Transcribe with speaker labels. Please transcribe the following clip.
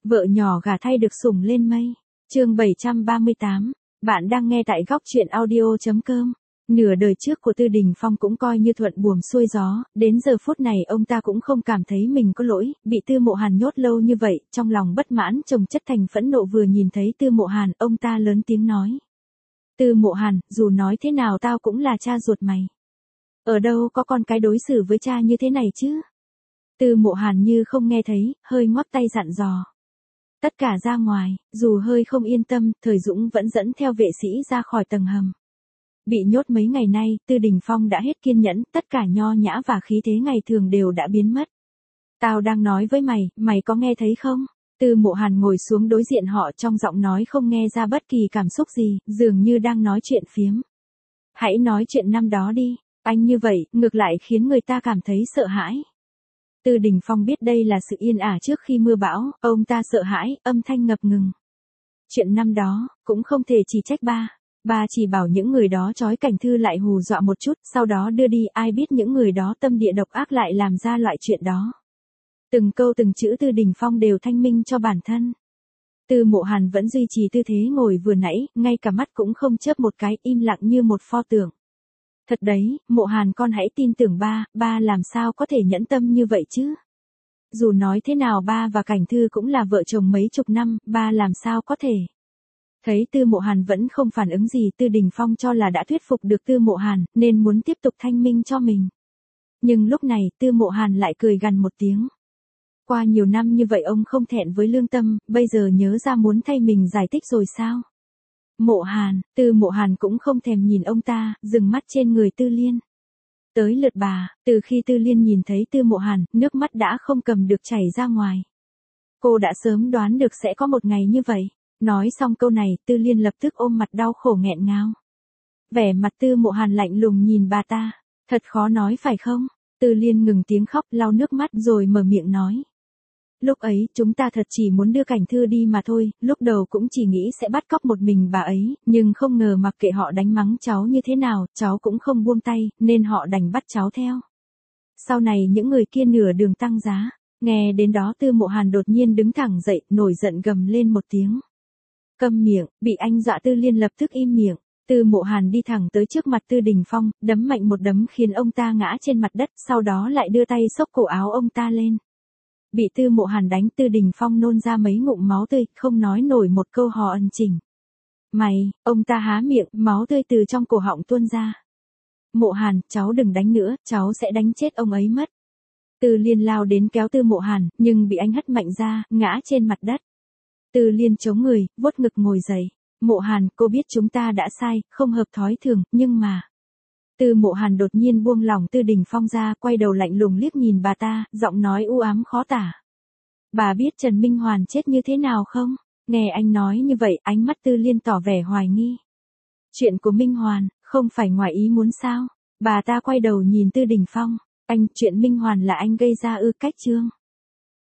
Speaker 1: Vợ nhỏ gả thay được sủng lên mây. Chương 738. Bạn đang nghe tại góc truyện audio.com. Nửa đời trước của Tư Đình Phong cũng coi như thuận buồm xuôi gió, đến giờ phút này ông ta cũng không cảm thấy mình có lỗi, bị Tư Mộ Hàn nhốt lâu như vậy, trong lòng bất mãn chồng chất thành phẫn nộ. Vừa nhìn thấy Tư Mộ Hàn, ông ta lớn tiếng nói: Tư Mộ Hàn, dù nói thế nào tao cũng là cha ruột mày. Ở đâu có con cái đối xử với cha như thế này chứ? Tư Mộ Hàn như không nghe thấy, hơi ngoắc tay dặn dò: Tất cả ra ngoài. Dù hơi không yên tâm, Thời Dũng vẫn dẫn theo vệ sĩ ra khỏi tầng hầm. Bị nhốt mấy ngày nay, Tư Đình Phong đã hết kiên nhẫn, tất cả nho nhã và khí thế ngày thường đều đã biến mất. Tao đang nói với mày, mày có nghe thấy không? Tư Mộ Hàn ngồi xuống đối diện họ, trong giọng nói không nghe ra bất kỳ cảm xúc gì, dường như đang nói chuyện phiếm. Hãy nói chuyện năm đó đi, anh như vậy, ngược lại khiến người ta cảm thấy sợ hãi. Tư Đình Phong biết đây là sự yên ả trước khi mưa bão, ông ta sợ hãi, âm thanh ngập ngừng. Chuyện năm đó, cũng không thể chỉ trách ba. Ba chỉ bảo những người đó trói Cảnh Thư lại hù dọa một chút, sau đó đưa đi, ai biết những người đó tâm địa độc ác lại làm ra loại chuyện đó. Từng câu từng chữ Tư Đình Phong đều thanh minh cho bản thân. Tư Mộ Hàn vẫn duy trì tư thế ngồi vừa nãy, ngay cả mắt cũng không chớp một cái, im lặng như một pho tượng. Thật đấy, Mộ Hàn con hãy tin tưởng ba, ba làm sao có thể nhẫn tâm như vậy chứ? Dù nói thế nào ba và Cảnh Thư cũng là vợ chồng mấy chục năm, ba làm sao có thể? Thấy Tư Mộ Hàn vẫn không phản ứng gì, Tư Đình Phong cho là đã thuyết phục được Tư Mộ Hàn, nên muốn tiếp tục thanh minh cho mình. Nhưng lúc này, Tư Mộ Hàn lại cười gằn một tiếng. Qua nhiều năm như vậy ông không thẹn với lương tâm, bây giờ nhớ ra muốn thay mình giải thích rồi sao? Mộ Hàn, Tư Mộ Hàn cũng không thèm nhìn ông ta, dừng mắt trên người Tư Liên. Tới lượt bà, từ khi Tư Liên nhìn thấy Tư Mộ Hàn, nước mắt đã không cầm được chảy ra ngoài. Cô đã sớm đoán được sẽ có một ngày như vậy. Nói xong câu này, Tư Liên lập tức ôm mặt đau khổ nghẹn ngào. Vẻ mặt Tư Mộ Hàn lạnh lùng nhìn bà ta. Thật khó nói phải không? Tư Liên ngừng tiếng khóc, lau nước mắt rồi mở miệng nói. Lúc ấy, chúng ta thật chỉ muốn đưa Cảnh Thư đi mà thôi, lúc đầu cũng chỉ nghĩ sẽ bắt cóc một mình bà ấy, nhưng không ngờ mặc kệ họ đánh mắng cháu như thế nào, cháu cũng không buông tay, nên họ đành bắt cháu theo. Sau này những người kia nửa đường tăng giá. Nghe đến đó Tư Mộ Hàn đột nhiên đứng thẳng dậy, nổi giận gầm lên một tiếng. Câm miệng, bị anh dọa Tư Liên lập tức im miệng. Tư Mộ Hàn đi thẳng tới trước mặt Tư Đình Phong, đấm mạnh một đấm khiến ông ta ngã trên mặt đất, sau đó lại đưa tay xốc cổ áo ông ta lên. Bị Tư Mộ Hàn đánh, Tư Đình Phong nôn ra mấy ngụm máu tươi, không nói nổi một câu hò ân chỉnh. Mày, ông ta há miệng, máu tươi từ trong cổ họng tuôn ra. Mộ Hàn, cháu đừng đánh nữa, cháu sẽ đánh chết ông ấy mất. Tư Liên lao đến kéo Tư Mộ Hàn, nhưng bị anh hất mạnh ra, ngã trên mặt đất. Tư Liên chống người, vuốt ngực ngồi dậy. Mộ Hàn, cô biết chúng ta đã sai, không hợp thói thường, nhưng mà... Tư Mộ Hàn đột nhiên buông lỏng Tư Đình Phong ra, quay đầu lạnh lùng liếc nhìn bà ta, giọng nói u ám khó tả. Bà biết Trần Minh Hoàn chết như thế nào không? Nghe anh nói như vậy, ánh mắt Tư Liên tỏ vẻ hoài nghi. Chuyện của Minh Hoàn, không phải ngoài ý muốn sao? Bà ta quay đầu nhìn Tư Đình Phong. Anh, chuyện Minh Hoàn là anh gây ra ư? Cách Trương.